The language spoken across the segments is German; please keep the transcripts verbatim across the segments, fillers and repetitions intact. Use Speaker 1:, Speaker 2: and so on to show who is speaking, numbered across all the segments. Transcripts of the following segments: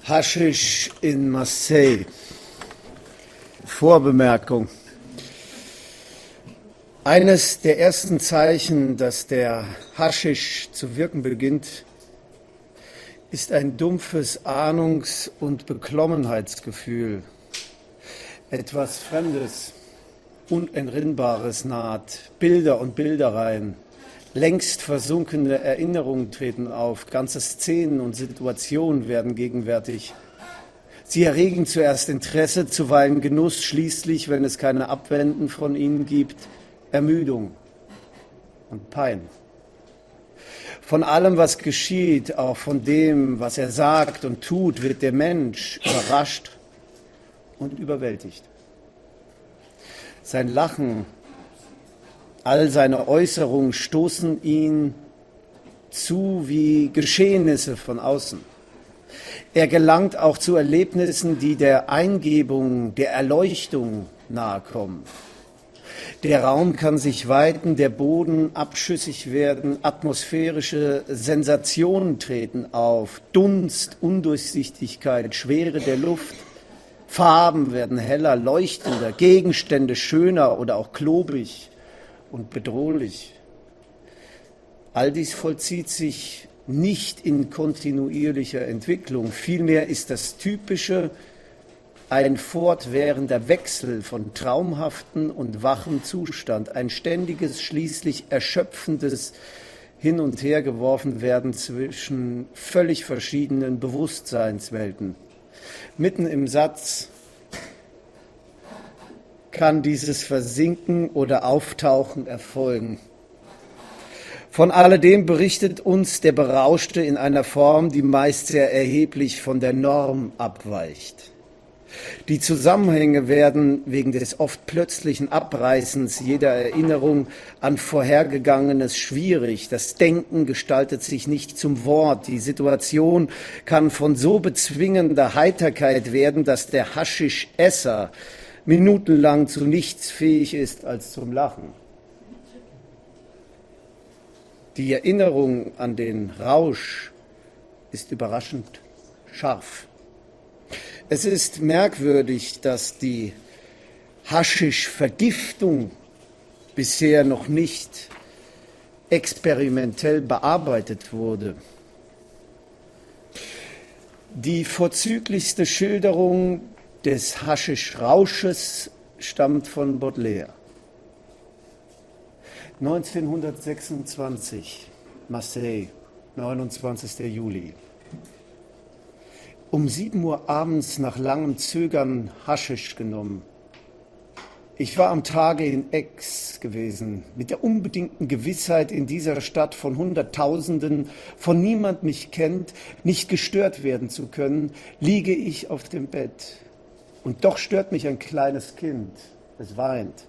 Speaker 1: Haschisch in Marseille. Vorbemerkung. Eines der ersten Zeichen, dass der Haschisch zu wirken beginnt, ist ein dumpfes Ahnungs- und Beklommenheitsgefühl. Etwas Fremdes, Unentrinnbares naht, Bilder und Bilderreihen. Längst versunkene Erinnerungen treten auf, ganze Szenen und Situationen werden gegenwärtig. Sie erregen zuerst Interesse, zuweilen Genuss, schließlich, wenn es keine Abwenden von ihnen gibt, Ermüdung und Pein. Von allem, was geschieht, auch von dem, was er sagt und tut, wird der Mensch überrascht und überwältigt. Sein Lachen, all seine Äußerungen stoßen ihn zu wie Geschehnisse von außen. Er gelangt auch zu Erlebnissen, die der Eingebung, der Erleuchtung nahekommen. Der Raum kann sich weiten, der Boden abschüssig werden, atmosphärische Sensationen treten auf, Dunst, Undurchsichtigkeit, Schwere der Luft. Farben werden heller, leuchtender, Gegenstände schöner oder auch klobig und bedrohlich. All dies vollzieht sich nicht in kontinuierlicher Entwicklung. Vielmehr ist das Typische ein fortwährender Wechsel von traumhaften und wachem Zustand, ein ständiges, schließlich erschöpfendes Hin- und Hergeworfenwerden zwischen völlig verschiedenen Bewusstseinswelten. Mitten im Satz kann dieses Versinken oder Auftauchen erfolgen. Von alledem berichtet uns der Berauschte in einer Form, die meist sehr erheblich von der Norm abweicht. Die Zusammenhänge werden wegen des oft plötzlichen Abreißens jeder Erinnerung an Vorhergegangenes schwierig. Das Denken gestaltet sich nicht zum Wort. Die Situation kann von so bezwingender Heiterkeit werden, dass der Haschisch-Esser minutenlang zu nichts fähig ist als zum Lachen. Die Erinnerung an den Rausch ist überraschend scharf. Es ist merkwürdig, dass die Haschisch-Vergiftung bisher noch nicht experimentell bearbeitet wurde. Die vorzüglichste Schilderung des Haschisch-Rausches stammt von Baudelaire. neunzehnhundertsechsundzwanzig, Marseille, neunundzwanzigster Juli. Um sieben Uhr abends nach langem Zögern Haschisch genommen. Ich war am Tage in Aix gewesen, mit der unbedingten Gewissheit, in dieser Stadt von Hunderttausenden, von niemand mich kennt, nicht gestört werden zu können, liege ich auf dem Bett. Und doch stört mich ein kleines Kind, es weint.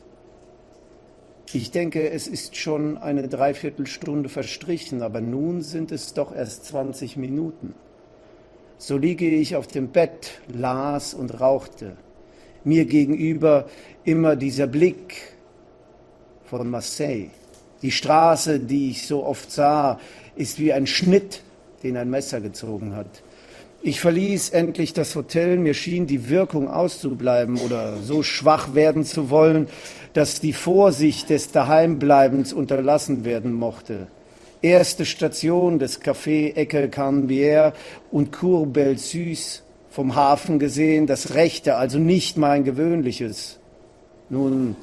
Speaker 1: Ich denke, es ist schon eine Dreiviertelstunde verstrichen, aber nun sind es doch erst zwanzig Minuten. So liege ich auf dem Bett, las und rauchte. Mir gegenüber immer dieser Blick von Marseille. Die Straße, die ich so oft sah, ist wie ein Schnitt, den ein Messer gezogen hat. Ich verließ endlich das Hotel, mir schien die Wirkung auszubleiben oder so schwach werden zu wollen, dass die Vorsicht des Daheimbleibens unterlassen werden mochte. Erste Station des Café Ecke Canebière und Cour Belle-Suisse, vom Hafen gesehen, das Rechte, also nicht mein gewöhnliches. Nun,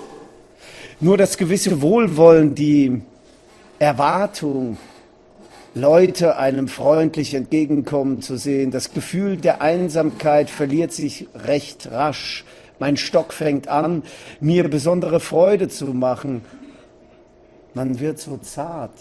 Speaker 1: nur das gewisse Wohlwollen, die Erwartung, Leute einem freundlich entgegenkommen zu sehen, das Gefühl der Einsamkeit verliert sich recht rasch. Mein Stock fängt an, mir besondere Freude zu machen. Man wird so zart,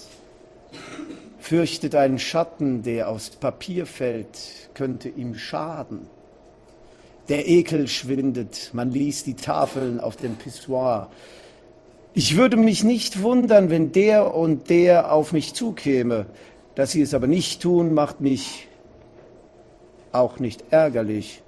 Speaker 1: fürchtet einen Schatten, der aufs Papier fällt, könnte ihm schaden. Der Ekel schwindet, man liest die Tafeln auf dem Pissoir. Ich würde mich nicht wundern, wenn der und der auf mich zukäme. Dass sie es aber nicht tun, macht mich auch nicht ärgerlich.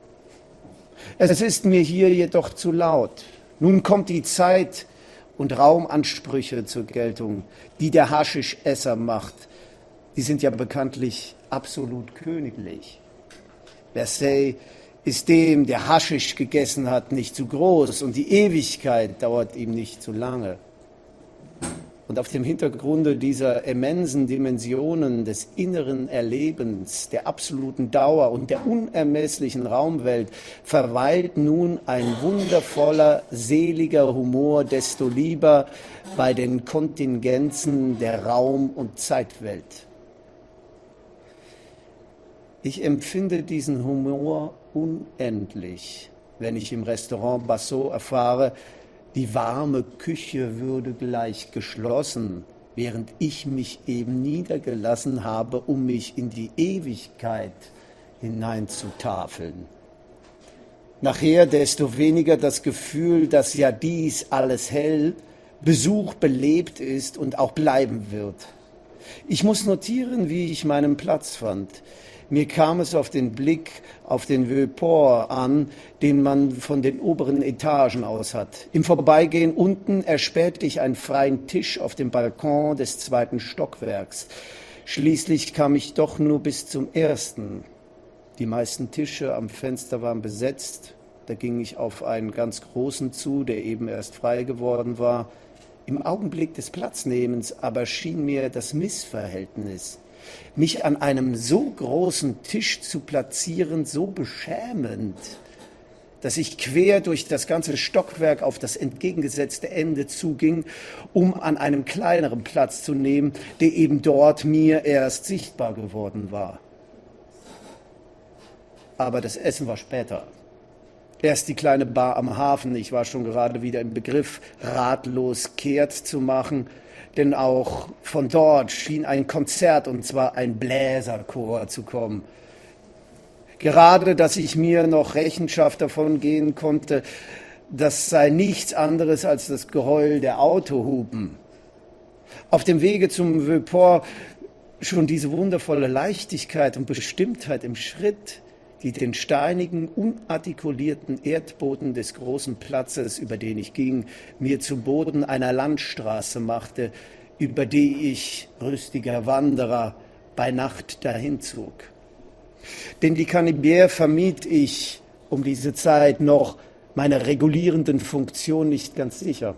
Speaker 1: Es ist mir hier jedoch zu laut. Nun kommt die Zeit und Raumansprüche zur Geltung, die der Haschisch-Esser macht. Die sind ja bekanntlich absolut königlich. Versailles ist dem, der Haschisch gegessen hat, nicht zu groß und die Ewigkeit dauert ihm nicht zu lange. Und auf dem Hintergrunde dieser immensen Dimensionen des inneren Erlebens, der absoluten Dauer und der unermesslichen Raumwelt verweilt nun ein wundervoller, seliger Humor, desto lieber bei den Kontingenzen der Raum- und Zeitwelt. Ich empfinde diesen Humor unendlich, wenn ich im Restaurant Bassot erfahre, die warme Küche würde gleich geschlossen, während ich mich eben niedergelassen habe, um mich in die Ewigkeit hineinzutafeln. Nachher desto weniger das Gefühl, dass ja dies alles hell, Besuch belebt ist und auch bleiben wird. Ich muss notieren, wie ich meinen Platz fand. Mir kam es auf den Blick auf den Vieux-Port an, den man von den oberen Etagen aus hat. Im Vorbeigehen unten erspähte ich einen freien Tisch auf dem Balkon des zweiten Stockwerks. Schließlich kam ich doch nur bis zum ersten. Die meisten Tische am Fenster waren besetzt. Da ging ich auf einen ganz großen zu, der eben erst frei geworden war. Im Augenblick des Platznehmens aber schien mir das Missverhältnis, mich an einem so großen Tisch zu platzieren, so beschämend, dass ich quer durch das ganze Stockwerk auf das entgegengesetzte Ende zuging, um an einem kleineren Platz zu nehmen, der eben dort mir erst sichtbar geworden war. Aber das Essen war später. Erst die kleine Bar am Hafen, ich war schon gerade wieder im Begriff, ratlos kehrt zu machen, denn auch von dort schien ein Konzert, und zwar ein Bläserchor, zu kommen. Gerade, dass ich mir noch Rechenschaft davon gehen konnte, das sei nichts anderes als das Geheul der Autohupen. Auf dem Wege zum Vieux-Port schon diese wundervolle Leichtigkeit und Bestimmtheit im Schritt, die den steinigen, unartikulierten Erdboden des großen Platzes, über den ich ging, mir zu Boden einer Landstraße machte, über die ich, rüstiger Wanderer, bei Nacht dahin zog. Denn die Canebière vermied ich um diese Zeit noch meiner regulierenden Funktion nicht ganz sicher.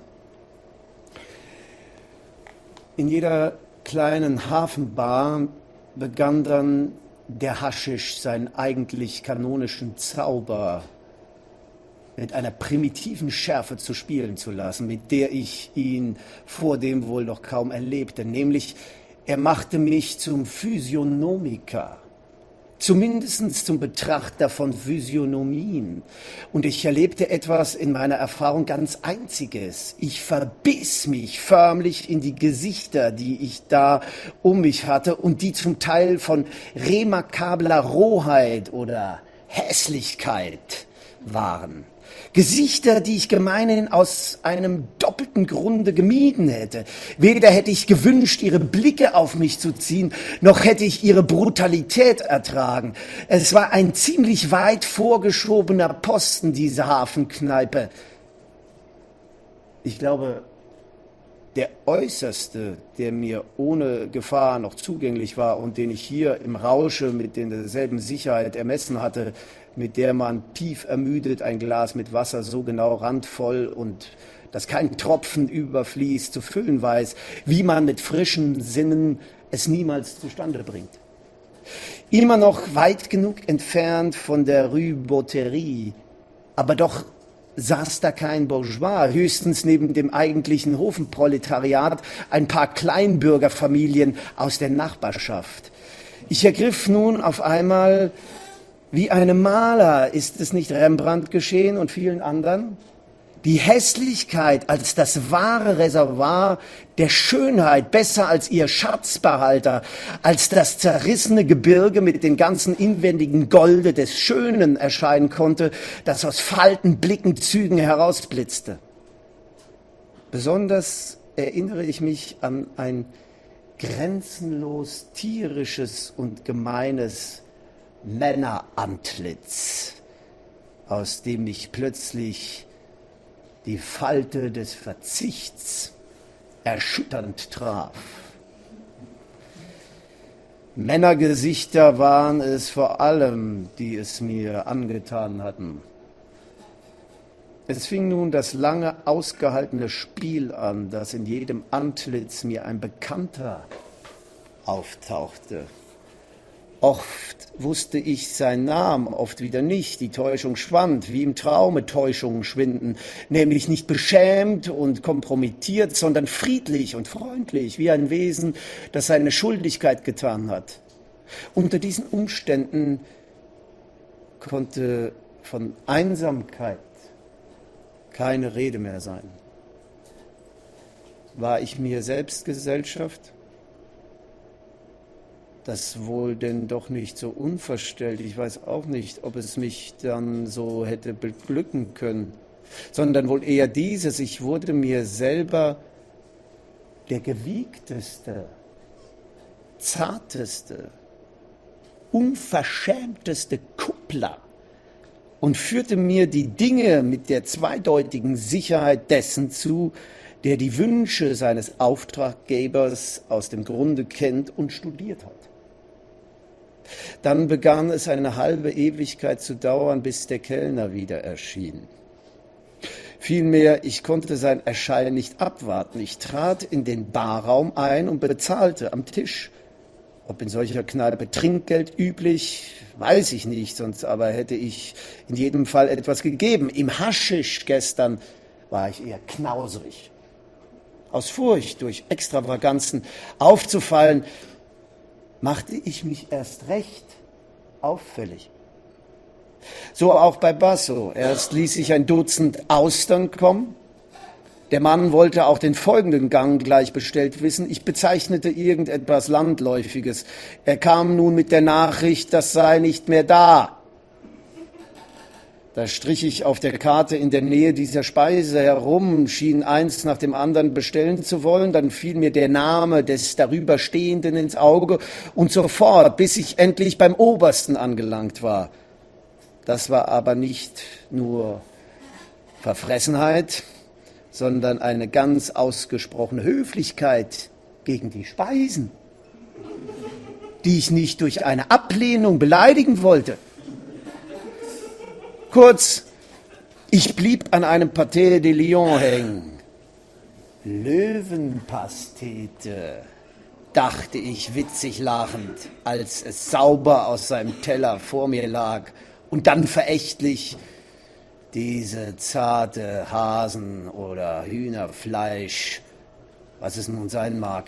Speaker 1: In jeder kleinen Hafenbar begann dann der Haschisch seinen eigentlich kanonischen Zauber mit einer primitiven Schärfe zu spielen zu lassen, mit der ich ihn vordem wohl noch kaum erlebte, nämlich er machte mich zum Physiognomiker, zumindest zum Betrachter von Physiognomien. Und ich erlebte etwas in meiner Erfahrung ganz Einziges. Ich verbiss mich förmlich in die Gesichter, die ich da um mich hatte und die zum Teil von remarkabler Rohheit oder Hässlichkeit waren. Gesichter, die ich gemeinhin aus einem doppelten Grunde gemieden hätte. Weder hätte ich gewünscht, ihre Blicke auf mich zu ziehen, noch hätte ich ihre Brutalität ertragen. Es war ein ziemlich weit vorgeschobener Posten, diese Hafenkneipe. Ich glaube, der äußerste, der mir ohne Gefahr noch zugänglich war und den ich hier im Rausche mit derselben Sicherheit ermessen hatte, mit der man tief ermüdet ein Glas mit Wasser so genau randvoll und dass kein Tropfen überfließt, zu füllen weiß, wie man mit frischen Sinnen es niemals zustande bringt. Immer noch weit genug entfernt von der Rue Botterie, aber doch saß da kein Bourgeois, höchstens neben dem eigentlichen Hofenproletariat ein paar Kleinbürgerfamilien aus der Nachbarschaft. Ich ergriff nun auf einmal, wie einem Maler, ist es nicht Rembrandt geschehen und vielen anderen, die Hässlichkeit als das wahre Reservoir der Schönheit, besser als ihr Schatzbehalter, als das zerrissene Gebirge mit den ganzen inwendigen Golde des Schönen erscheinen konnte, das aus Falten, Blicken, Zügen herausblitzte. Besonders erinnere ich mich an ein grenzenlos tierisches und gemeines Männerantlitz, aus dem mich plötzlich die Falte des Verzichts erschütternd traf. Männergesichter waren es vor allem, die es mir angetan hatten. Es fing nun das lange ausgehaltene Spiel an, dass in jedem Antlitz mir ein Bekannter auftauchte. Oft wusste ich seinen Namen, oft wieder nicht. Die Täuschung schwand, wie im Traume Täuschungen schwinden, nämlich nicht beschämt und kompromittiert, sondern friedlich und freundlich, wie ein Wesen, das seine Schuldigkeit getan hat. Unter diesen Umständen konnte von Einsamkeit keine Rede mehr sein. War ich mir selbst Gesellschaft? Das wohl denn doch nicht so unverstellt. Ich weiß auch nicht, ob es mich dann so hätte beglücken können, sondern wohl eher dieses: Ich wurde mir selber der gewiegteste, zarteste, unverschämteste Kuppler und führte mir die Dinge mit der zweideutigen Sicherheit dessen zu, der die Wünsche seines Auftraggebers aus dem Grunde kennt und studiert hat. Dann begann es eine halbe Ewigkeit zu dauern, bis der Kellner wieder erschien. Vielmehr, ich konnte sein Erscheinen nicht abwarten. Ich trat in den Barraum ein und bezahlte am Tisch. Ob in solcher Kneipe Trinkgeld üblich, weiß ich nicht, sonst aber hätte ich in jedem Fall etwas gegeben. Im Haschisch gestern war ich eher knauserig. Aus Furcht, durch Extravaganzen aufzufallen, machte ich mich erst recht auffällig. So auch bei Basso. Erst ließ ich ein Dutzend Austern kommen. Der Mann wollte auch den folgenden Gang gleich bestellt wissen. Ich bezeichnete irgendetwas Landläufiges. Er kam nun mit der Nachricht, das sei nicht mehr da. Da strich ich auf der Karte in der Nähe dieser Speise herum, schien eins nach dem anderen bestellen zu wollen. Dann fiel mir der Name des Darüberstehenden ins Auge und sofort, bis ich endlich beim Obersten angelangt war. Das war aber nicht nur Verfressenheit, sondern eine ganz ausgesprochene Höflichkeit gegen die Speisen, die ich nicht durch eine Ablehnung beleidigen wollte. Kurz, ich blieb an einem Pâté de Lion hängen. Löwenpastete, dachte ich witzig lachend, als es sauber aus seinem Teller vor mir lag, und dann verächtlich: Diese zarte Hasen- oder Hühnerfleisch, was es nun sein mag.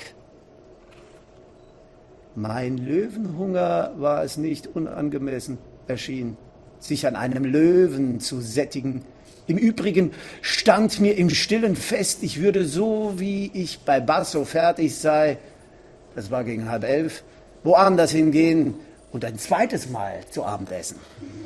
Speaker 1: Mein Löwenhunger war es nicht unangemessen erschien, sich an einem Löwen zu sättigen. Im Übrigen stand mir im Stillen fest, ich würde so, wie ich bei Basso fertig sei, das war gegen halb elf, woanders hingehen und ein zweites Mal zu Abend essen.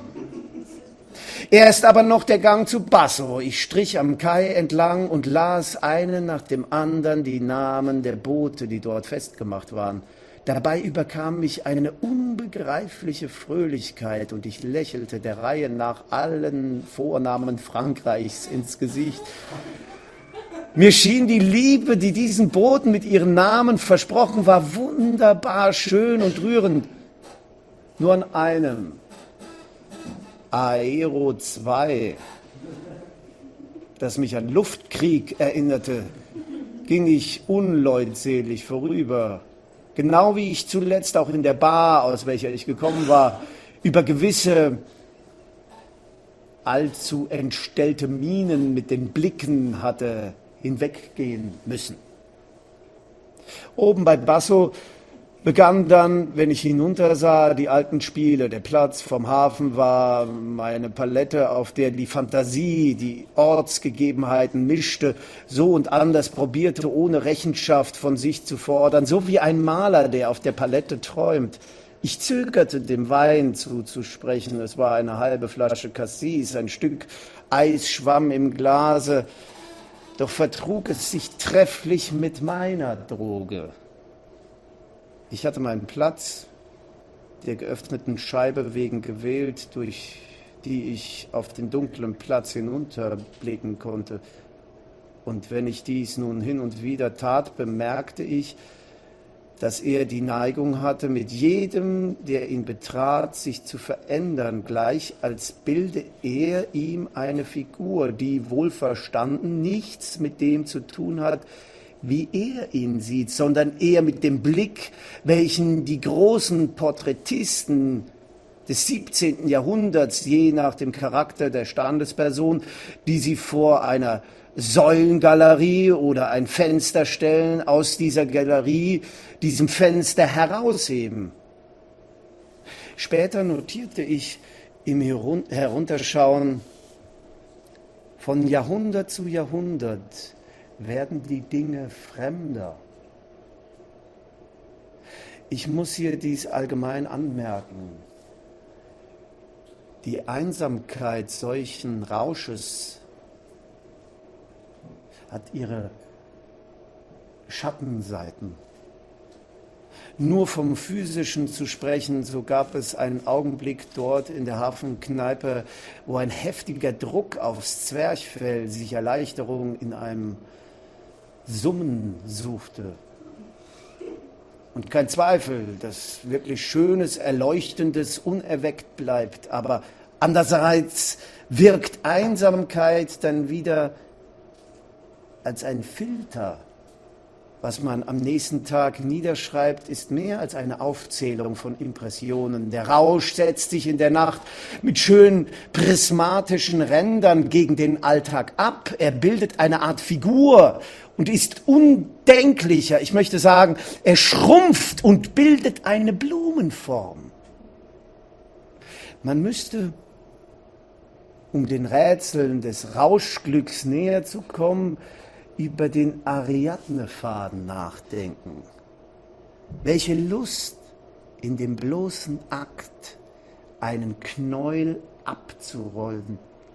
Speaker 1: Erst aber noch der Gang zu Basso. Ich strich am Kai entlang und las einen nach dem anderen die Namen der Boote, die dort festgemacht waren. Dabei überkam mich eine unbegreifliche Fröhlichkeit und ich lächelte der Reihe nach allen Vornamen Frankreichs ins Gesicht. Mir schien die Liebe, die diesen Booten mit ihren Namen versprochen war, wunderbar schön und rührend. Nur an einem, Aero zwei, das mich an Luftkrieg erinnerte, ging ich unleutselig vorüber. Genau wie ich zuletzt auch in der Bar, aus welcher ich gekommen war, über gewisse allzu entstellte Mienen mit den Blicken hatte hinweggehen müssen. Oben bei Basso begann dann, wenn ich hinuntersah, die alten Spiele. Der Platz vom Hafen war meine Palette, auf der die Fantasie die Ortsgegebenheiten mischte, so und anders probierte, ohne Rechenschaft von sich zu fordern, so wie ein Maler, der auf der Palette träumt. Ich zögerte, dem Wein zuzusprechen. Es war eine halbe Flasche Cassis, ein Stück Eis schwamm im Glase, doch vertrug es sich trefflich mit meiner Droge. Ich hatte meinen Platz, der geöffneten Scheibe wegen gewählt, durch die ich auf den dunklen Platz hinunterblicken konnte. Und wenn ich dies nun hin und wieder tat, bemerkte ich, dass er die Neigung hatte, mit jedem, der ihn betrat, sich zu verändern, gleich als bilde er ihm eine Figur, die wohlverstanden nichts mit dem zu tun hat, wie er ihn sieht, sondern eher mit dem Blick, welchen die großen Porträtisten des siebzehnten Jahrhunderts, je nach dem Charakter der Standesperson, die sie vor einer Säulengalerie oder ein Fenster stellen, aus dieser Galerie, diesem Fenster herausheben. Später notierte ich im Herunterschauen, von Jahrhundert zu Jahrhundert werden die Dinge fremder. Ich muss hier dies allgemein anmerken. Die Einsamkeit solchen Rausches hat ihre Schattenseiten. Nur vom Physischen zu sprechen, so gab es einen Augenblick dort in der Hafenkneipe, wo ein heftiger Druck aufs Zwerchfell sich Erleichterung in einem Summen suchte. Und kein Zweifel, dass wirklich Schönes, Erleuchtendes unerweckt bleibt. Aber andererseits wirkt Einsamkeit dann wieder als ein Filter. Was man am nächsten Tag niederschreibt, ist mehr als eine Aufzählung von Impressionen. Der Rausch setzt sich in der Nacht mit schönen prismatischen Rändern gegen den Alltag ab. Er bildet eine Art Figur und ist undenklicher. Ich möchte sagen, er schrumpft und bildet eine Blumenform. Man müsste, um den Rätseln des Rauschglücks näher zu kommen, über den Ariadne-Faden nachdenken. Welche Lust in dem bloßen Akt, einen Knäuel abzurollen.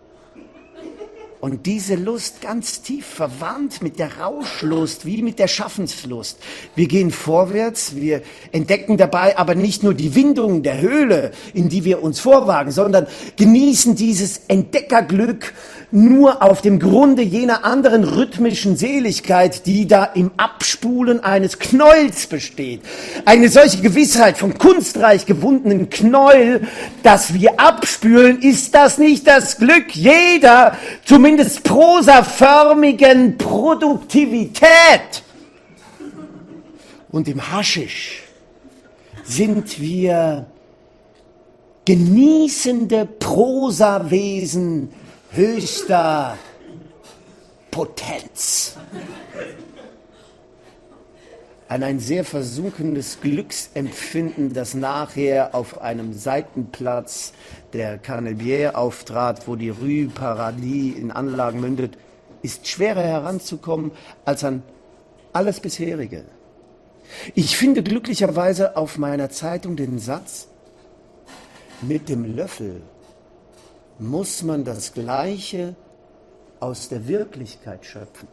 Speaker 1: Und diese Lust ganz tief verwandt mit der Rauschlust, wie mit der Schaffenslust. Wir gehen vorwärts, wir entdecken dabei aber nicht nur die Windungen der Höhle, in die wir uns vorwagen, sondern genießen dieses Entdeckerglück nur auf dem Grunde jener anderen rhythmischen Seligkeit, die da im Abspulen eines Knäuels besteht. Eine solche Gewissheit vom kunstreich gewundenen Knäuel, das wir abspülen, ist das nicht das Glück jeder, zumindest prosaförmigen Produktivität? Und im Haschisch sind wir genießende Prosawesen höchster Potenz. An ein sehr versunkenes Glücksempfinden, das nachher auf einem Seitenplatz der Canebière auftrat, wo die Rue Paradis in Anlagen mündet, ist schwerer heranzukommen als an alles bisherige. Ich finde glücklicherweise auf meiner Zeitung den Satz: Mit dem Löffel muss man das Gleiche aus der Wirklichkeit schöpfen.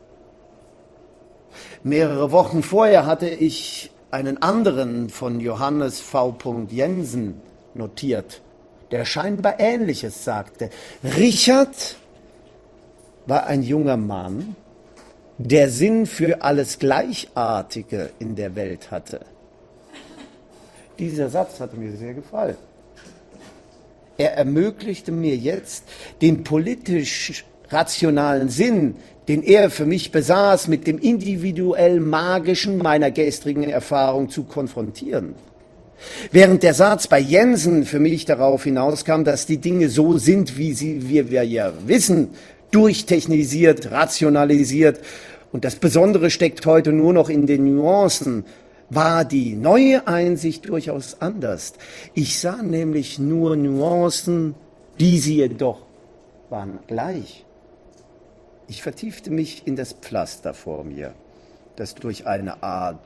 Speaker 1: Mehrere Wochen vorher hatte ich einen anderen von Johannes V. Jensen notiert, der scheinbar Ähnliches sagte. Richard war ein junger Mann, der Sinn für alles Gleichartige in der Welt hatte. Dieser Satz hatte mir sehr gefallen. Er ermöglichte mir jetzt, den politisch rationalen Sinn, den er für mich besaß, mit dem individuell Magischen meiner gestrigen Erfahrung zu konfrontieren. Während der Satz bei Jensen für mich darauf hinauskam, dass die Dinge so sind, wie sie, wie wir ja wissen, durchtechnisiert, rationalisiert, und das Besondere steckt heute nur noch in den Nuancen, war die neue Einsicht durchaus anders. Ich sah nämlich nur Nuancen, diese jedoch waren gleich. Ich vertiefte mich in das Pflaster vor mir, das durch eine Art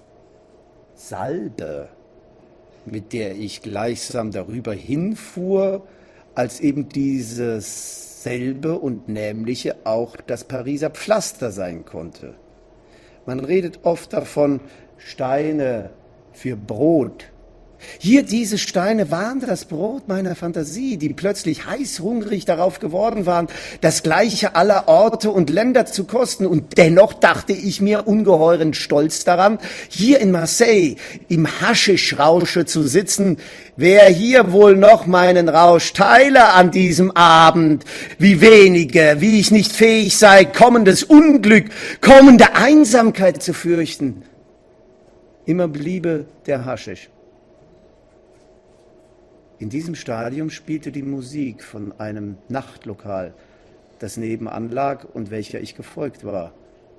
Speaker 1: Salbe, mit der ich gleichsam darüber hinfuhr, als eben dieses selbe und nämliche auch das Pariser Pflaster sein konnte. Man redet oft davon, Steine für Brot Hier diese Steine waren das Brot meiner Fantasie, die plötzlich heißhungrig darauf geworden waren, das Gleiche aller Orte und Länder zu kosten. Und dennoch dachte ich mir ungeheuren Stolz daran, hier in Marseille im Haschischrausche zu sitzen. Wer hier wohl noch meinen Rausch teile an diesem Abend? Wie wenige, wie ich nicht fähig sei, kommendes Unglück, kommende Einsamkeit zu fürchten. Immer bliebe der Haschisch. In diesem Stadium spielte die Musik von einem Nachtlokal, das nebenan lag und welcher ich gefolgt war.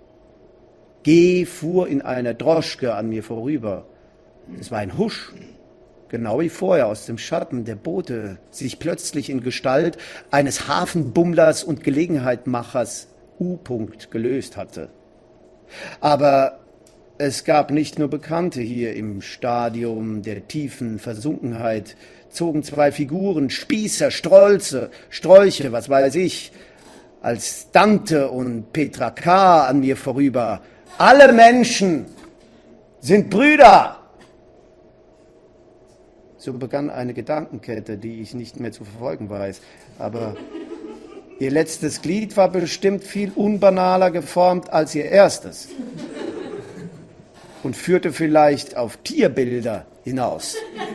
Speaker 1: G fuhr in einer Droschke an mir vorüber. Es war ein Husch, genau wie vorher aus dem Schatten der Boote sich plötzlich in Gestalt eines Hafenbummlers und Gelegenheitmachers U-Punkt gelöst hatte. Aber es gab nicht nur Bekannte hier im Stadium der tiefen Versunkenheit, zogen zwei Figuren, Spießer, Strolze, Strolche, was weiß ich, als Dante und Petra K. an mir vorüber. Alle Menschen sind Brüder. So begann eine Gedankenkette, die ich nicht mehr zu verfolgen weiß. Aber ihr letztes Glied war bestimmt viel unbanaler geformt als ihr erstes und führte vielleicht auf Tierbilder hinaus.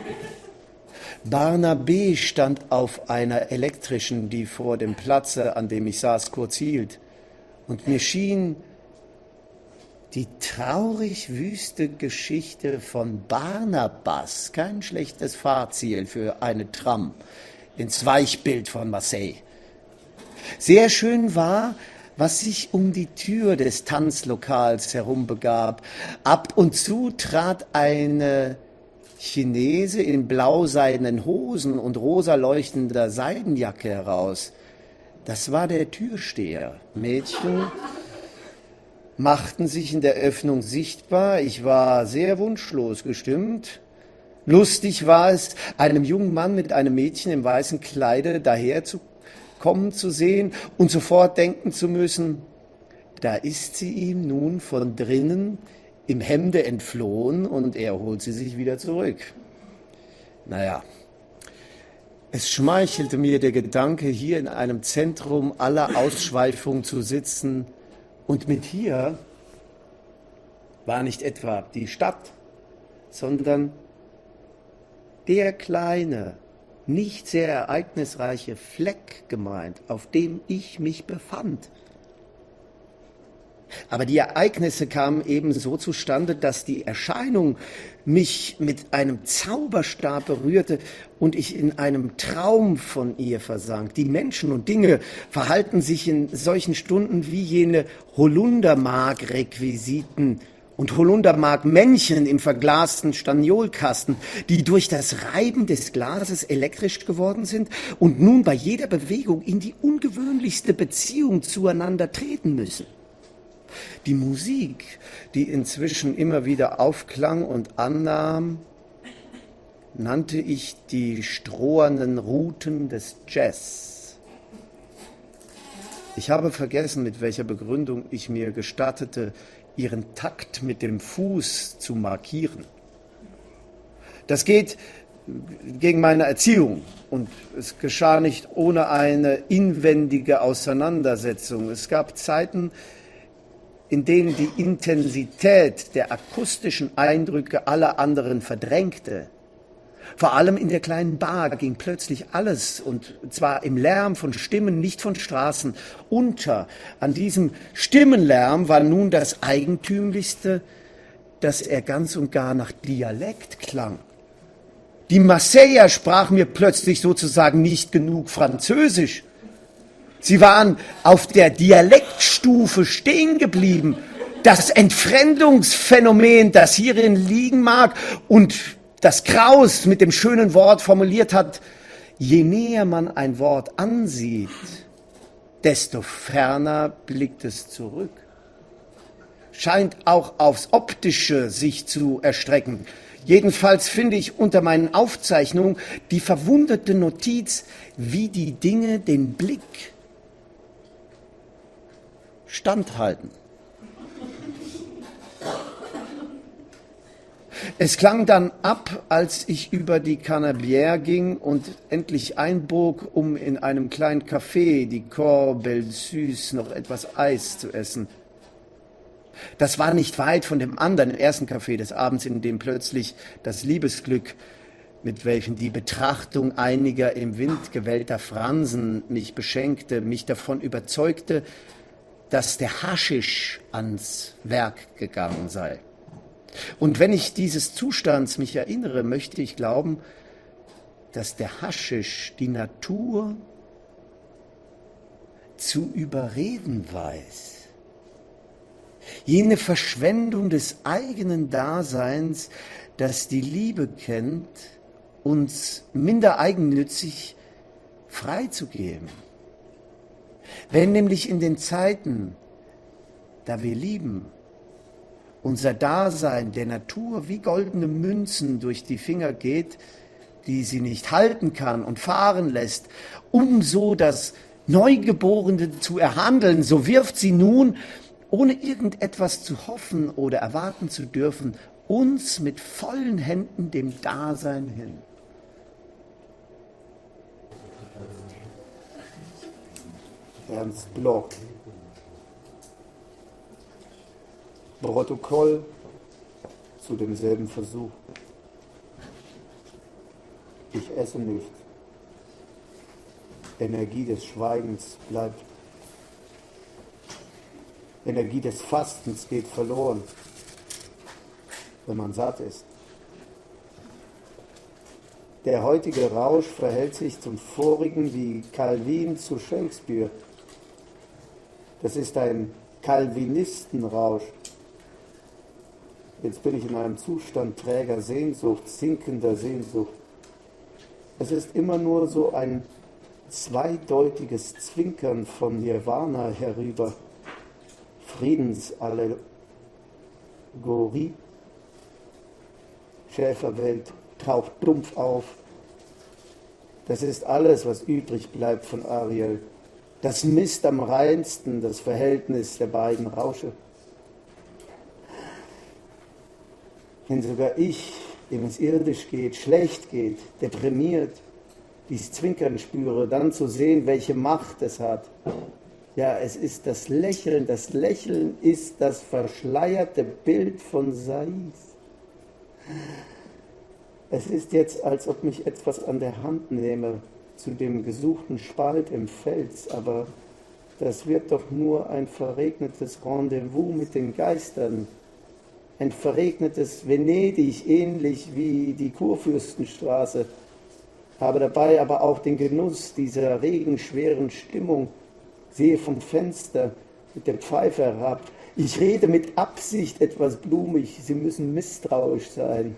Speaker 1: Barnabé stand auf einer elektrischen, die vor dem Platze, an dem ich saß, kurz hielt. Und mir schien die traurig wüste Geschichte von Barnabas kein schlechtes Fahrziel für eine Tram ins Weichbild von Marseille. Sehr schön war, was sich um die Tür des Tanzlokals herum begab. Ab und zu trat eine Chinese in blauseidenen Hosen und rosa leuchtender Seidenjacke heraus. Das war der Türsteher. Mädchen machten sich in der Öffnung sichtbar. Ich war sehr wunschlos gestimmt. Lustig war es, einem jungen Mann mit einem Mädchen im weißen Kleide daherzukommen zu sehen und sofort denken zu müssen, da ist sie ihm nun von drinnen im Hemde entflohen und er holt sie sich wieder zurück. Naja, es schmeichelte mir der Gedanke, hier in einem Zentrum aller Ausschweifung zu sitzen und mit hier war nicht etwa die Stadt, sondern der kleine, nicht sehr ereignisreiche Fleck gemeint, auf dem ich mich befand. Aber die Ereignisse kamen eben so zustande, dass die Erscheinung mich mit einem Zauberstab berührte und ich in einem Traum von ihr versank. Die Menschen und Dinge verhalten sich in solchen Stunden wie jene Holundermark-Requisiten und Holundermark-Männchen im verglasten Staniolkasten, die durch das Reiben des Glases elektrisch geworden sind und nun bei jeder Bewegung in die ungewöhnlichste Beziehung zueinander treten müssen. Die Musik, die inzwischen immer wieder aufklang und annahm, nannte ich die strohernen Routen des Jazz. Ich habe vergessen, mit welcher Begründung ich mir gestattete, ihren Takt mit dem Fuß zu markieren. Das geht gegen meine Erziehung und es geschah nicht ohne eine inwendige Auseinandersetzung. Es gab Zeiten, in denen die Intensität der akustischen Eindrücke aller anderen verdrängte. Vor allem in der kleinen Bar ging plötzlich alles, und zwar im Lärm von Stimmen, nicht von Straßen, unter. An diesem Stimmenlärm war nun das Eigentümlichste, dass er ganz und gar nach Dialekt klang. Die Marseiller sprach mir plötzlich sozusagen nicht genug Französisch. Sie waren auf der Dialektstufe stehen geblieben. Das Entfremdungsphänomen, das hierin liegen mag und das Kraus mit dem schönen Wort formuliert hat, je näher man ein Wort ansieht, desto ferner blickt es zurück. Scheint auch aufs Optische sich zu erstrecken. Jedenfalls finde ich unter meinen Aufzeichnungen die verwunderte Notiz, wie die Dinge den Blick standhalten. Es klang dann ab, als ich über die Canebière ging und endlich einbog, um in einem kleinen Café, die Cor Belle-Suisse, noch etwas Eis zu essen. Das war nicht weit von dem anderen, im ersten Café des Abends, in dem plötzlich das Liebesglück, mit welchem die Betrachtung einiger im Wind gewellter Fransen mich beschenkte, mich davon überzeugte, dass der Haschisch ans Werk gegangen sei. Und wenn ich dieses Zustands mich erinnere, möchte ich glauben, dass der Haschisch die Natur zu überreden weiß. Jene Verschwendung des eigenen Daseins, das die Liebe kennt, uns minder eigennützig freizugeben. Wenn nämlich in den Zeiten, da wir lieben, unser Dasein der Natur wie goldene Münzen durch die Finger geht, die sie nicht halten kann und fahren lässt, um so das Neugeborene zu erhandeln, so wirft sie nun, ohne irgendetwas zu hoffen oder erwarten zu dürfen, uns mit vollen Händen dem Dasein hin. Ernst Bloch. Protokoll zu demselben Versuch. Ich esse nicht. Energie des Schweigens bleibt. Energie des Fastens geht verloren, wenn man satt ist. Der heutige Rausch verhält sich zum vorigen wie Calvin zu Shakespeare. Das ist ein Calvinistenrausch. Jetzt bin ich in einem Zustand träger Sehnsucht, sinkender Sehnsucht. Es ist immer nur so ein zweideutiges Zwinkern von Nirvana herüber. Friedensallegorie. Schäferwelt taucht dumpf auf. Das ist alles, was übrig bleibt von Ariel. Das misst am reinsten das Verhältnis der beiden Rausche. Wenn sogar ich, dem es irdisch geht, schlecht geht, deprimiert, dies Zwinkern spüre, dann zu sehen, welche Macht es hat. Ja, es ist das Lächeln, das Lächeln ist das verschleierte Bild von Sais. Es ist jetzt, als ob mich etwas an der Hand nehme, zu dem gesuchten Spalt im Fels, aber das wird doch nur ein verregnetes Rendezvous mit den Geistern, ein verregnetes Venedig, ähnlich wie die Kurfürstenstraße, habe dabei aber auch den Genuss dieser regenschweren Stimmung, sehe vom Fenster mit der Pfeife herab. Ich rede mit Absicht etwas blumig, Sie müssen misstrauisch sein.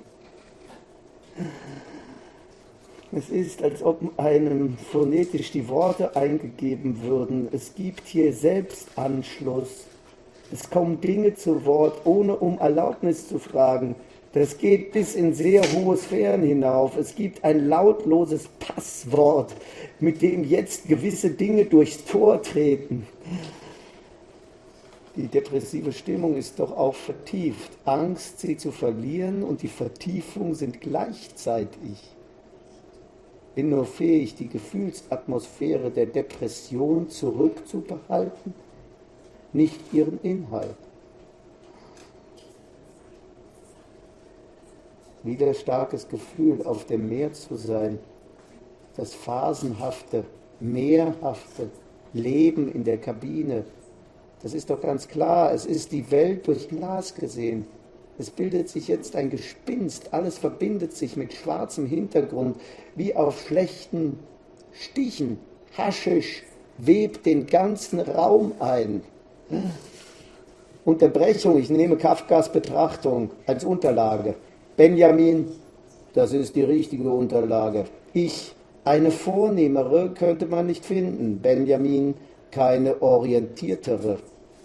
Speaker 1: Es ist, als ob einem phonetisch die Worte eingegeben würden. Es gibt hier Selbstanschluss. Es kommen Dinge zu Wort, ohne um Erlaubnis zu fragen. Das geht bis in sehr hohe Sphären hinauf. Es gibt ein lautloses Passwort, mit dem jetzt gewisse Dinge durchs Tor treten. Die depressive Stimmung ist doch auch vertieft. Angst, sie zu verlieren, und die Vertiefung sind gleichzeitig. Bin nur fähig, die Gefühlsatmosphäre der Depression zurückzubehalten, nicht ihren Inhalt. Wieder starkes Gefühl, auf dem Meer zu sein, das phasenhafte, mehrhafte Leben in der Kabine. Das ist doch ganz klar, es ist die Welt durch Glas gesehen. Es bildet sich jetzt ein Gespinst, alles verbindet sich mit schwarzem Hintergrund, wie auf schlechten Stichen. Haschisch webt den ganzen Raum ein. Unterbrechung, ich nehme Kafkas Betrachtung als Unterlage. Benjamin, das ist die richtige Unterlage. Ich, eine vornehmere, könnte man nicht finden. Benjamin, keine orientiertere.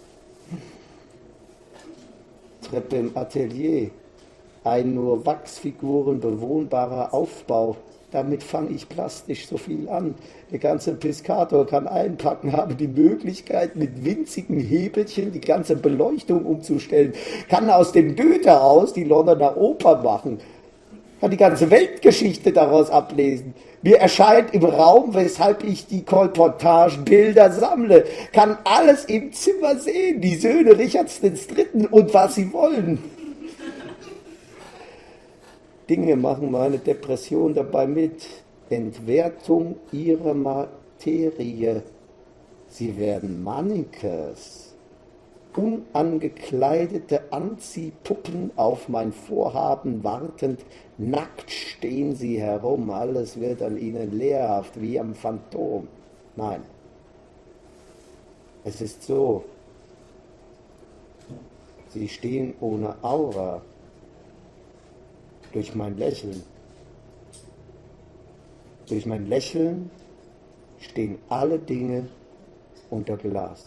Speaker 1: Treppe im Atelier, ein nur Wachsfiguren bewohnbarer Aufbau, Damit fange ich plastisch so viel an. Der ganze Piscator kann einpacken, habe die Möglichkeit, mit winzigen Hebelchen die ganze Beleuchtung umzustellen, kann aus dem Goethe aus die Londoner Oper machen, kann die ganze Weltgeschichte daraus ablesen. Mir erscheint im Raum, weshalb ich die Kolportagebilder sammle, kann alles im Zimmer sehen, die Söhne Richards des Dritten und was sie wollen. Dinge machen meine Depression dabei mit. Entwertung ihrer Materie. Sie werden Mannequins, unangekleidete Anziehpuppen auf mein Vorhaben wartend. Nackt stehen sie herum, alles wird an ihnen lehrhaft, wie am Phantom. Nein, es ist so, sie stehen ohne Aura. Durch mein Lächeln. Durch mein Lächeln stehen alle Dinge unter Glas.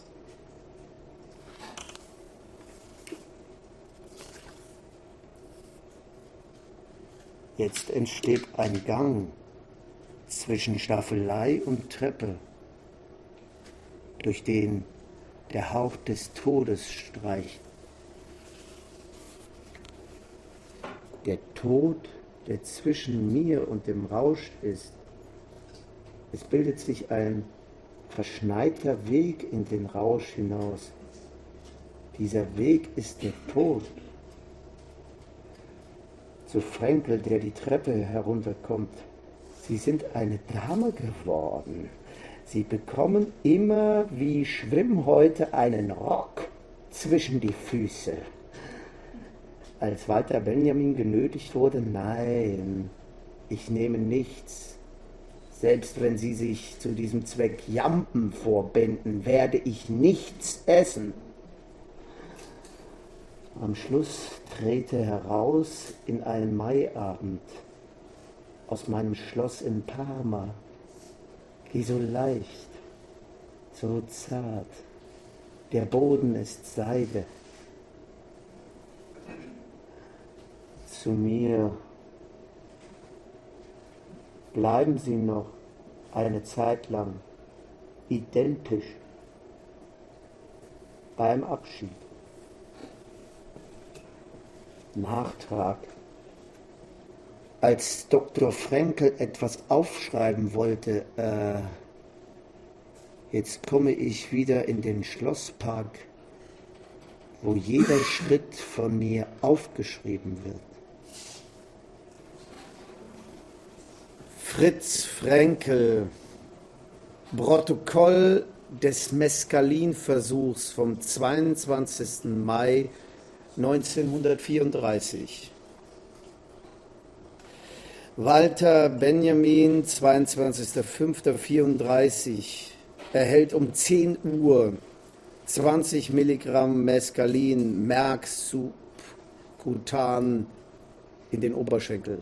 Speaker 1: Jetzt entsteht ein Gang zwischen Staffelei und Treppe, durch den der Hauch des Todes streicht. Der Tod, der zwischen mir und dem Rausch ist. Es bildet sich ein verschneiter Weg in den Rausch hinaus. Dieser Weg ist der Tod. Zu Frenkel, der die Treppe herunterkommt. Sie sind eine Dame geworden. Sie bekommen immer wie Schwimmhäute einen Rock zwischen die Füße. Als Walter Benjamin genötigt wurde, nein, ich nehme nichts. Selbst wenn sie sich zu diesem Zweck Jampen vorbänden, werde ich nichts essen. Am Schluss trete heraus in einen Maiabend aus meinem Schloss in Parma. Geh so leicht, so zart, der Boden ist Seide. Zu mir, bleiben Sie noch eine Zeit lang identisch beim Abschied. Nachtrag. Als Doktor Frenkel etwas aufschreiben wollte, äh, jetzt komme ich wieder in den Schlosspark, wo jeder Schritt von mir aufgeschrieben wird. Fritz Frenkel, Protokoll des Mescalinversuchs vom zweiundzwanzigsten Mai neunzehnhundertvierunddreißig. Walter Benjamin, zweiundzwanzigster fünfter vierunddreißig, erhält um zehn Uhr zwanzig Milligramm Mescalin, Merck subkutan in den Oberschenkel.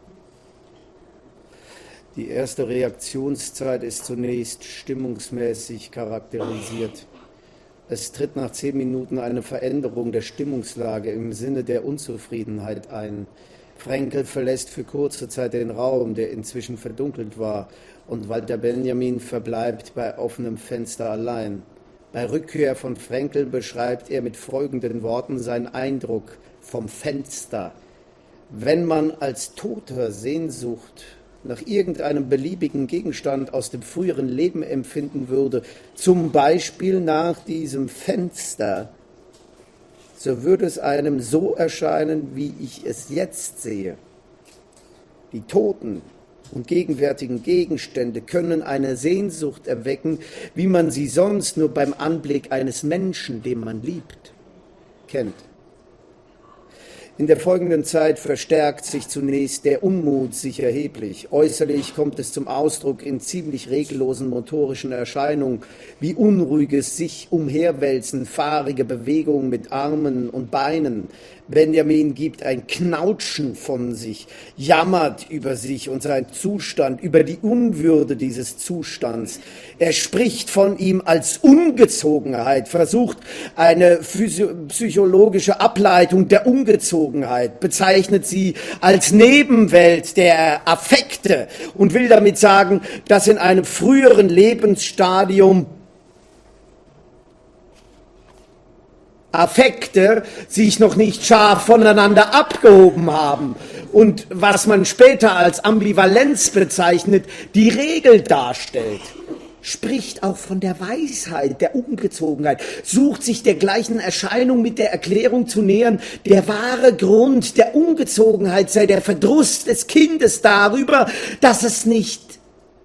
Speaker 1: Die erste Reaktionszeit ist zunächst stimmungsmäßig charakterisiert. Es tritt nach zehn Minuten eine Veränderung der Stimmungslage im Sinne der Unzufriedenheit ein. Frenkel verlässt für kurze Zeit den Raum, der inzwischen verdunkelt war, und Walter Benjamin verbleibt bei offenem Fenster allein. Bei Rückkehr von Frenkel beschreibt er mit folgenden Worten seinen Eindruck vom Fenster. Wenn man als Toter Sehnsucht nach irgendeinem beliebigen Gegenstand aus dem früheren Leben empfinden würde, zum Beispiel nach diesem Fenster, so würde es einem so erscheinen, wie ich es jetzt sehe. Die toten und gegenwärtigen Gegenstände können eine Sehnsucht erwecken, wie man sie sonst nur beim Anblick eines Menschen, den man liebt, kennt. In der folgenden Zeit verstärkt sich zunächst der Unmut sich erheblich. Äußerlich kommt es zum Ausdruck in ziemlich regellosen motorischen Erscheinungen, wie unruhiges sich umherwälzen, fahrige Bewegungen mit Armen und Beinen. Benjamin gibt ein Knautschen von sich, jammert über sich und seinen Zustand, über die Unwürde dieses Zustands. Er spricht von ihm als Ungezogenheit, versucht eine psychologische Ableitung der Ungezogenheit, bezeichnet sie als Nebenwelt der Affekte und will damit sagen, dass in einem früheren Lebensstadium Affekte sich noch nicht scharf voneinander abgehoben haben und was man später als Ambivalenz bezeichnet, die Regel darstellt. Spricht auch von der Weisheit, der Ungezogenheit, sucht sich der gleichen Erscheinung mit der Erklärung zu nähern, der wahre Grund der Ungezogenheit sei der Verdruss des Kindes darüber, dass es nicht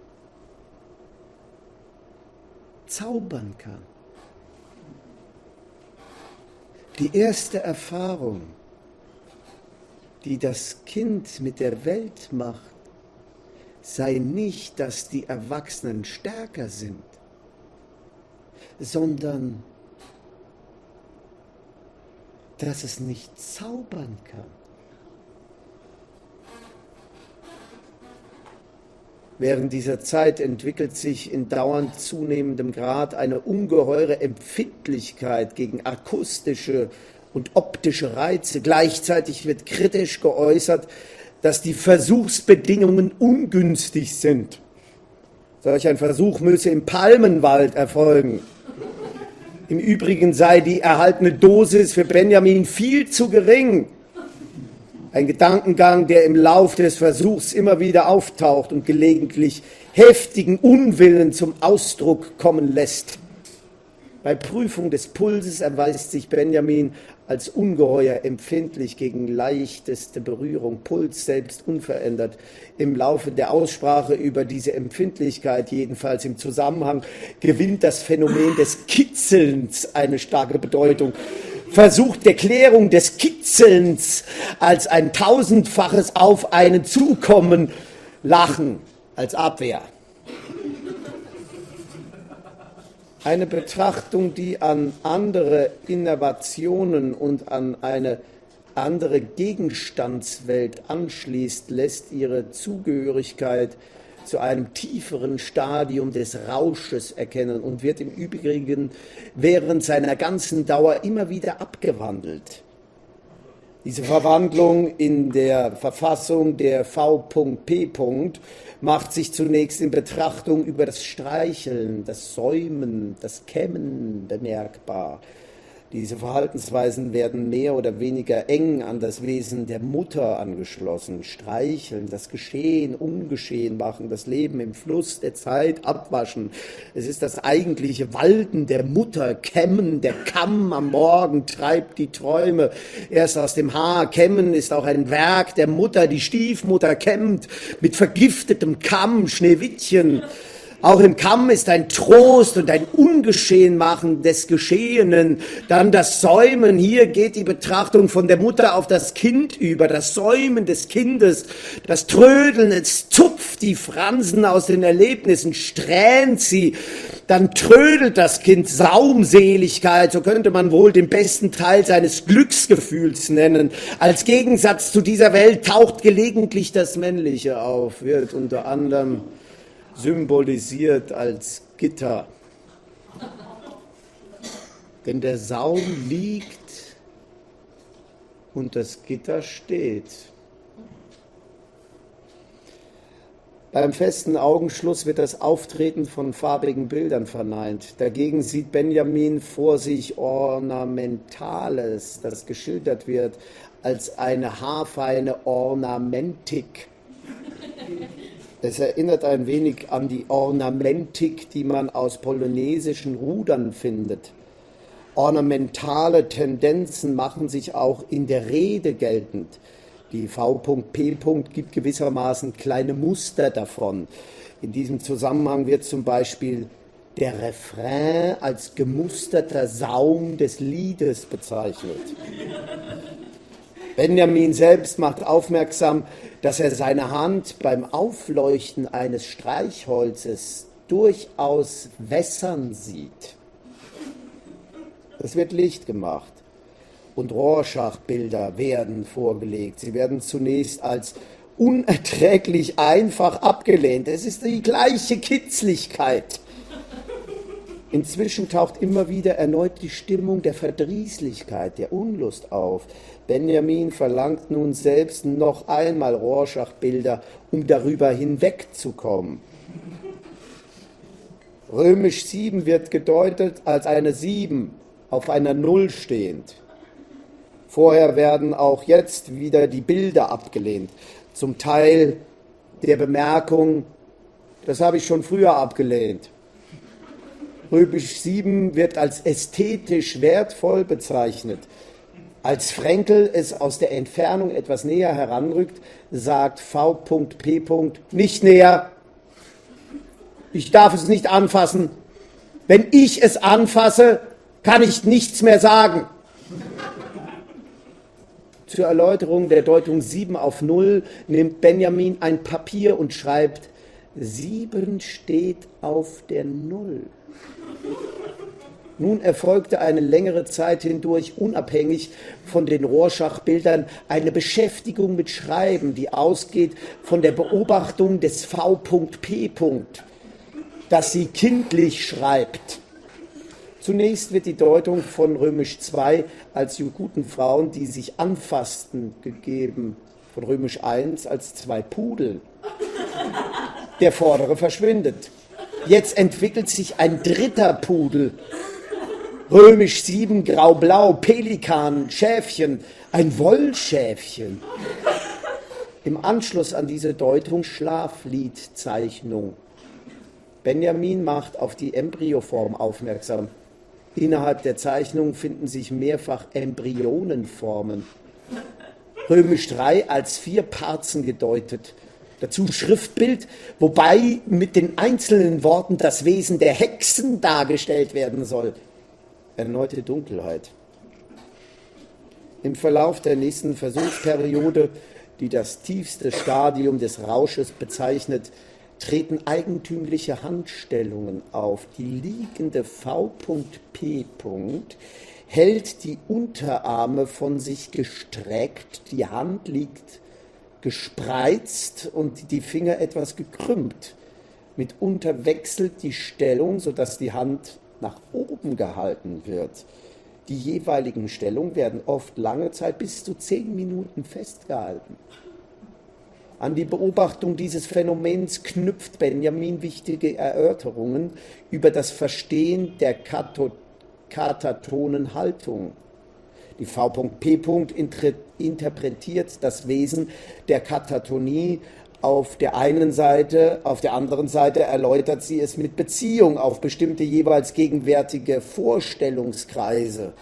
Speaker 1: zaubern kann. Die erste Erfahrung, die das Kind mit der Welt macht, sei nicht, dass die Erwachsenen stärker sind, sondern dass es nicht zaubern kann. Während dieser Zeit entwickelt sich in dauernd zunehmendem Grad eine ungeheure Empfindlichkeit gegen akustische und optische Reize. Gleichzeitig wird kritisch geäußert, dass die Versuchsbedingungen ungünstig sind. Solch ein Versuch müsse im Palmenwald erfolgen. Im Übrigen sei die erhaltene Dosis für Benjamin viel zu gering. Ein Gedankengang, der im Lauf des Versuchs immer wieder auftaucht und gelegentlich heftigen Unwillen zum Ausdruck kommen lässt. Bei Prüfung des Pulses erweist sich Benjamin als ungeheuer empfindlich gegen leichteste Berührung, Puls selbst unverändert. Im Laufe der Aussprache über diese Empfindlichkeit, jedenfalls im Zusammenhang, gewinnt das Phänomen des Kitzelns eine starke Bedeutung. Versucht der Klärung des Kitzelns als ein tausendfaches auf einen zukommen, Lachen als Abwehr. Eine Betrachtung, die an andere Innovationen und an eine andere Gegenstandswelt anschließt, lässt ihre Zugehörigkeit zu einem tieferen Stadium des Rausches erkennen und wird im Übrigen während seiner ganzen Dauer immer wieder abgewandelt. Diese Verwandlung in der Verfassung der V P macht sich zunächst in Betrachtung über das Streicheln, das Säumen, das Kämmen bemerkbar. Diese Verhaltensweisen werden mehr oder weniger eng an das Wesen der Mutter angeschlossen. Streicheln, das Geschehen ungeschehen machen, das Leben im Fluss der Zeit abwaschen. Es ist das eigentliche Walten der Mutter, Kämmen, der Kamm am Morgen treibt die Träume erst aus dem Haar. Kämmen ist auch ein Werk der Mutter, die Stiefmutter kämmt mit vergiftetem Kamm, Schneewittchen. Auch im Kamm ist ein Trost und ein Ungeschehenmachen des Geschehenen. Dann das Säumen. Hier geht die Betrachtung von der Mutter auf das Kind über. Das Säumen des Kindes, das Trödeln, es zupft die Fransen aus den Erlebnissen, strähnt sie. Dann trödelt das Kind Saumseligkeit, so könnte man wohl den besten Teil seines Glücksgefühls nennen. Als Gegensatz zu dieser Welt taucht gelegentlich das Männliche auf, wird unter anderem symbolisiert als Gitter. Denn der Saum liegt und das Gitter steht. Beim festen Augenschluss wird das Auftreten von farbigen Bildern verneint. Dagegen sieht Benjamin vor sich Ornamentales, das geschildert wird als eine haarfeine Ornamentik. Es erinnert ein wenig an die Ornamentik, die man aus polynesischen Rudern findet. Ornamentale Tendenzen machen sich auch in der Rede geltend. Die V P gibt gewissermaßen kleine Muster davon. In diesem Zusammenhang wird zum Beispiel der Refrain als gemusterter Saum des Liedes bezeichnet. Benjamin selbst macht aufmerksam, dass er seine Hand beim Aufleuchten eines Streichholzes durchaus wässern sieht. Es wird Licht gemacht. und Rorschach-Bilder werden vorgelegt. Sie werden zunächst als unerträglich einfach abgelehnt. Es ist die gleiche Kitzligkeit. Inzwischen taucht immer wieder erneut die Stimmung der Verdrießlichkeit, der Unlust auf. Benjamin verlangt nun selbst noch einmal Rorschach-Bilder, um darüber hinwegzukommen. Römisch sieben wird gedeutet als eine sieben, auf einer Null stehend. Vorher werden auch jetzt wieder die Bilder abgelehnt. Zum Teil der Bemerkung, das habe ich schon früher abgelehnt. Römisch sieben wird als ästhetisch wertvoll bezeichnet. Als Frenkel es aus der Entfernung etwas näher heranrückt, sagt V P nicht näher. Ich darf es nicht anfassen. Wenn ich es anfasse, kann ich nichts mehr sagen. Zur Erläuterung der Deutung sieben auf null nimmt Benjamin ein Papier und schreibt, sieben steht auf der Null. Nun erfolgte eine längere Zeit hindurch, unabhängig von den Rorschach-Bildern, eine Beschäftigung mit Schreiben, die ausgeht von der Beobachtung des V P, dass sie kindlich schreibt. Zunächst wird die Deutung von Römisch zwei als die guten Frauen, die sich anfassten, gegeben, von Römisch eins als zwei Pudel. Der vordere verschwindet. Jetzt entwickelt sich ein dritter Pudel. Römisch sieben, grau-blau, Pelikan, Schäfchen, ein Wollschäfchen. Im Anschluss an diese Deutung Schlafliedzeichnung. Benjamin macht auf die Embryoform aufmerksam. Innerhalb der Zeichnung finden sich mehrfach Embryonenformen. Römisch drei als vier Parzen gedeutet. Dazu Schriftbild, wobei mit den einzelnen Worten das Wesen der Hexen dargestellt werden soll. Erneute Dunkelheit. Im Verlauf der nächsten Versuchsperiode, die das tiefste Stadium des Rausches bezeichnet, treten eigentümliche Handstellungen auf. Die liegende V P hält die Unterarme von sich gestreckt, die Hand liegt gespreizt und die Finger etwas gekrümmt. Mitunter wechselt die Stellung, sodass die Hand nach oben gehalten wird. Die jeweiligen Stellungen werden oft lange Zeit, bis zu zehn Minuten festgehalten. An die Beobachtung dieses Phänomens knüpft Benjamin wichtige Erörterungen über das Verstehen der katatonen Haltung. Die V P interpretiert das Wesen der Katatonie auf der einen Seite, auf der anderen Seite erläutert sie es mit Beziehung auf bestimmte jeweils gegenwärtige Vorstellungskreise.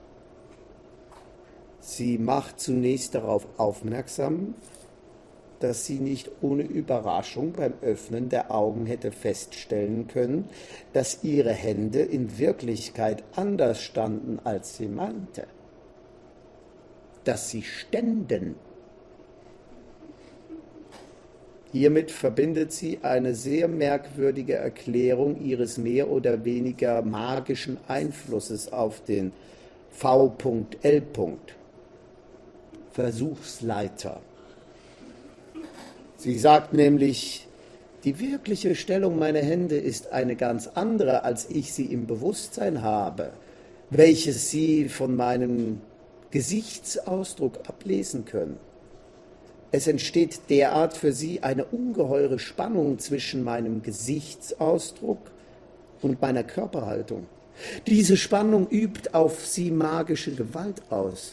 Speaker 1: Sie macht zunächst darauf aufmerksam, dass sie nicht ohne Überraschung beim Öffnen der Augen hätte feststellen können, dass ihre Hände in Wirklichkeit anders standen, als sie meinte. Dass sie ständen. Hiermit verbindet sie eine sehr merkwürdige Erklärung ihres mehr oder weniger magischen Einflusses auf den V L. Versuchsleiter. Sie sagt nämlich, die wirkliche Stellung meiner Hände ist eine ganz andere, als ich sie im Bewusstsein habe, welches Sie von meinem Gesichtsausdruck ablesen können. Es entsteht derart für sie eine ungeheure Spannung zwischen meinem Gesichtsausdruck und meiner Körperhaltung. Diese Spannung übt auf sie magische Gewalt aus.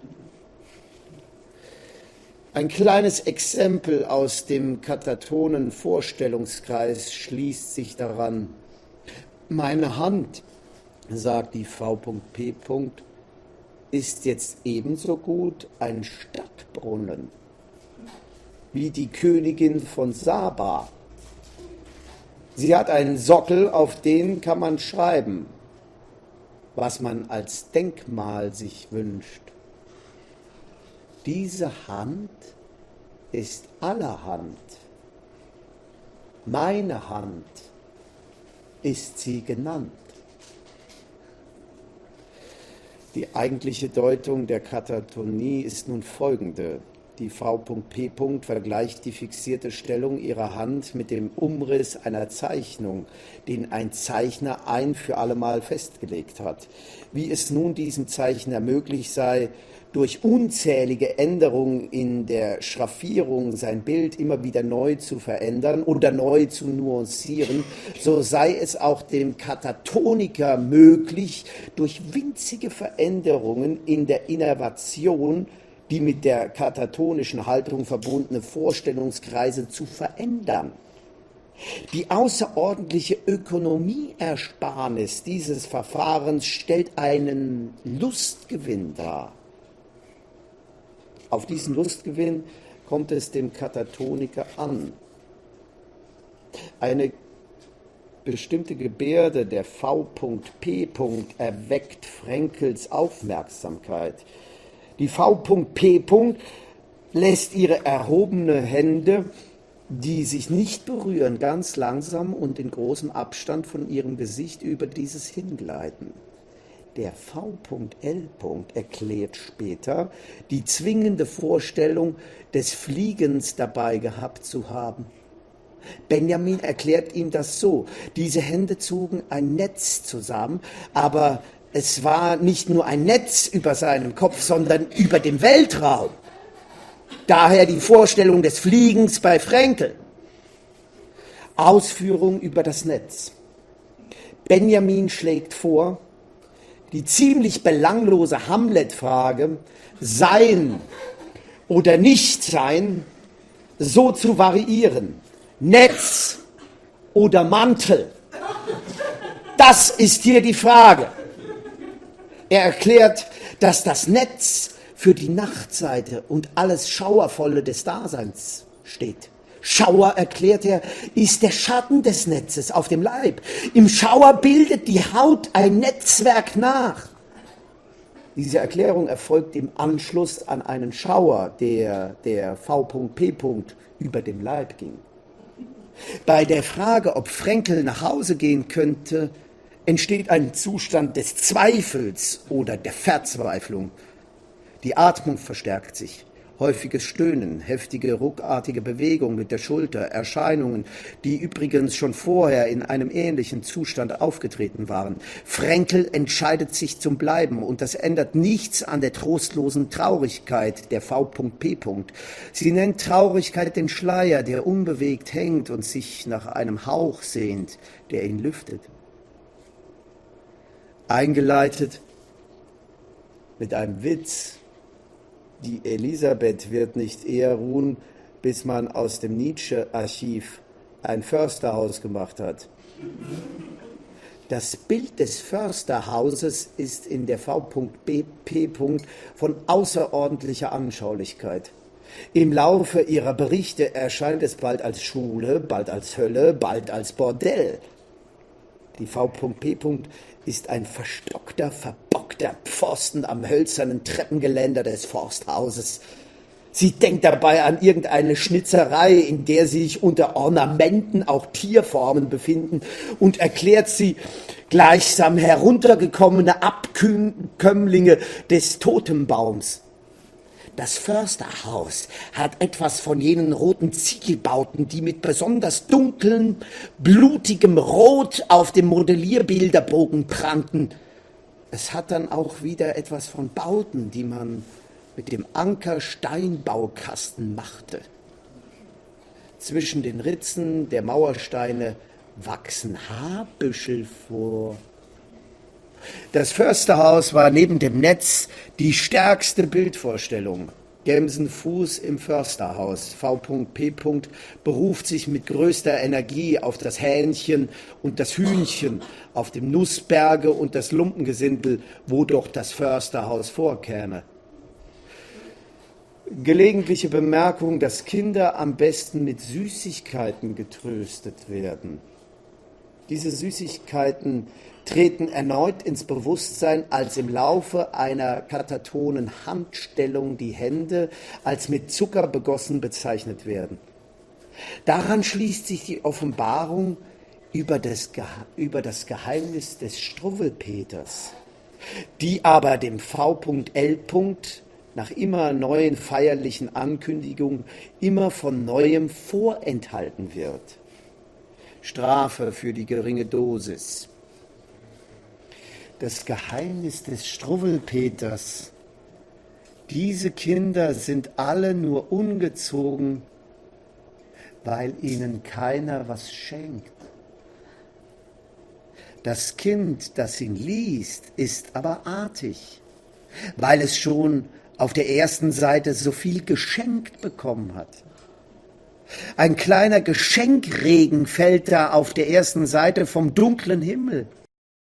Speaker 1: Ein kleines Exempel aus dem katatonen Vorstellungskreis schließt sich daran. Meine Hand, sagt die V P, ist jetzt ebenso gut ein Stadtbrunnen wie die Königin von Saba. Sie hat einen Sockel, auf den kann man schreiben, was man als Denkmal sich wünscht. Diese Hand ist allerhand. Meine Hand ist sie genannt. Die eigentliche Deutung der Katatonie ist nun folgende. Die V P vergleicht die fixierte Stellung ihrer Hand mit dem Umriss einer Zeichnung, den ein Zeichner ein für allemal festgelegt hat. Wie es nun diesem Zeichner möglich sei, durch unzählige Änderungen in der Schraffierung sein Bild immer wieder neu zu verändern oder neu zu nuancieren, so sei es auch dem Katatoniker möglich, durch winzige Veränderungen in der Innervation die mit der katatonischen Haltung verbundene Vorstellungskreise zu verändern. Die außerordentliche Ökonomieersparnis dieses Verfahrens stellt einen Lustgewinn dar. Auf diesen Lustgewinn kommt es dem Katatoniker an. Eine bestimmte Gebärde der V P erweckt Frankls Aufmerksamkeit. Die V P lässt ihre erhobene Hände, die sich nicht berühren, ganz langsam und in großem Abstand von ihrem Gesicht über dieses hingleiten. Der V L erklärt später, die zwingende Vorstellung des Fliegens dabei gehabt zu haben. Benjamin erklärt ihm das so: Diese Hände zogen ein Netz zusammen, aber es war nicht nur ein Netz über seinem Kopf, sondern über dem Weltraum. Daher die Vorstellung des Fliegens bei Frankl. Ausführung über das Netz. Benjamin schlägt vor, die ziemlich belanglose Hamlet-Frage Sein oder Nichtsein so zu variieren. Netz oder Mantel. Das ist hier die Frage. Er erklärt, dass das Netz für die Nachtseite und alles Schauervolle des Daseins steht. Schauer, erklärt er, ist der Schatten des Netzes auf dem Leib. Im Schauer bildet die Haut ein Netzwerk nach. Diese Erklärung erfolgt im Anschluss an einen Schauer, der der V P über dem Leib ging. Bei der Frage, ob Frankl nach Hause gehen könnte, entsteht ein Zustand des Zweifels oder der Verzweiflung. Die Atmung verstärkt sich. Häufiges Stöhnen, heftige, ruckartige Bewegung mit der Schulter, Erscheinungen, die übrigens schon vorher in einem ähnlichen Zustand aufgetreten waren. Frankl entscheidet sich zum Bleiben und das ändert nichts an der trostlosen Traurigkeit der V P. Sie nennt Traurigkeit den Schleier, der unbewegt hängt und sich nach einem Hauch sehnt, der ihn lüftet. Eingeleitet mit einem Witz. Die Elisabeth wird nicht eher ruhen, bis man aus dem Nietzsche-Archiv ein Försterhaus gemacht hat. Das Bild des Försterhauses ist in der V P von außerordentlicher Anschaulichkeit. Im Laufe ihrer Berichte erscheint es bald als Schule, bald als Hölle, bald als Bordell. Die V P ist ein verstockter, verbockter Pfosten am hölzernen Treppengeländer des Forsthauses. Sie denkt dabei an irgendeine Schnitzerei, in der sich unter Ornamenten auch Tierformen befinden, und erklärt sie gleichsam heruntergekommene Abkömmlinge des Totembaums. Das Försterhaus hat etwas von jenen roten Ziegelbauten, die mit besonders dunklem, blutigem Rot auf dem Modellierbilderbogen prangten. Es hat dann auch wieder etwas von Bauten, die man mit dem Anker-Steinbaukasten machte. Zwischen den Ritzen der Mauersteine wachsen Haarbüschel vor. Das Försterhaus war neben dem Netz die stärkste Bildvorstellung. Gemsenfuß im Försterhaus. V P beruft sich mit größter Energie auf das Hähnchen und das Hühnchen, auf dem Nussberge und das Lumpengesindel, wo doch das Försterhaus vorkäme. Gelegentliche Bemerkung, dass Kinder am besten mit Süßigkeiten getröstet werden. Diese Süßigkeiten treten erneut ins Bewusstsein, als im Laufe einer katatonen Handstellung die Hände als mit Zucker begossen bezeichnet werden. Daran schließt sich die Offenbarung über das, Ge- über das Geheimnis des Struwwelpeters. die aber dem V L nach immer neuen feierlichen Ankündigungen immer von Neuem vorenthalten wird. Strafe für die geringe Dosis. Das Geheimnis des Struwwelpeters. Diese Kinder sind alle nur ungezogen, weil ihnen keiner was schenkt. Das Kind, das ihn liest, ist aber artig, weil es schon auf der ersten Seite so viel geschenkt bekommen hat. Ein kleiner Geschenkregen fällt da auf der ersten Seite vom dunklen Himmel.